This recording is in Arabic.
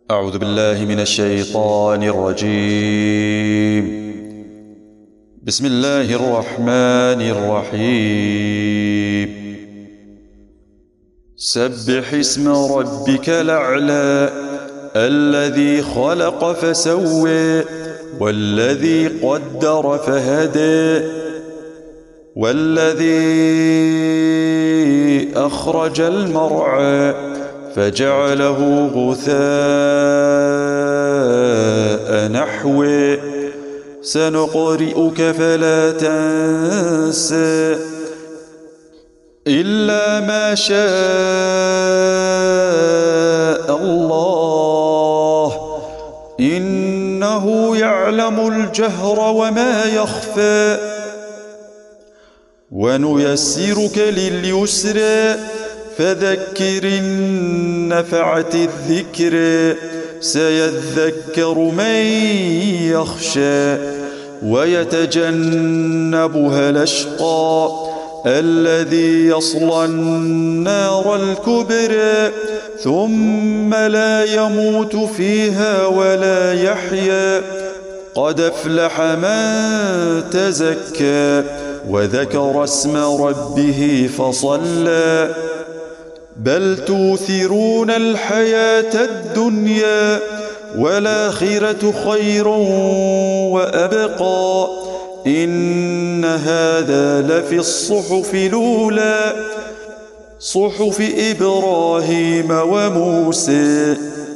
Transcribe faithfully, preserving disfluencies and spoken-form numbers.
أعوذ بالله من الشيطان الرجيم. بسم الله الرحمن الرحيم. سبح اسم ربك الأعلى الذي خلق فسوى والذي قدر فهدى والذي أخرج المرعى فجعله غثاء نحوه سنقرئك فلا تنسى إلا ما شاء الله إنه يعلم الجهر وما يخفى ونيسرك لليسرى فذكر إن نفعت الذكر سيذكر من يخشى ويتجنبها الأشقى الذي يصلى النار الكبرى ثم لا يموت فيها ولا يحيا قد أفلح من تزكى وذكر اسم ربه فصلى بل توثرون الحياة الدنيا والآخرة خير وأبقى إن هذا لفي الصحف الأولى صحف إبراهيم وموسى.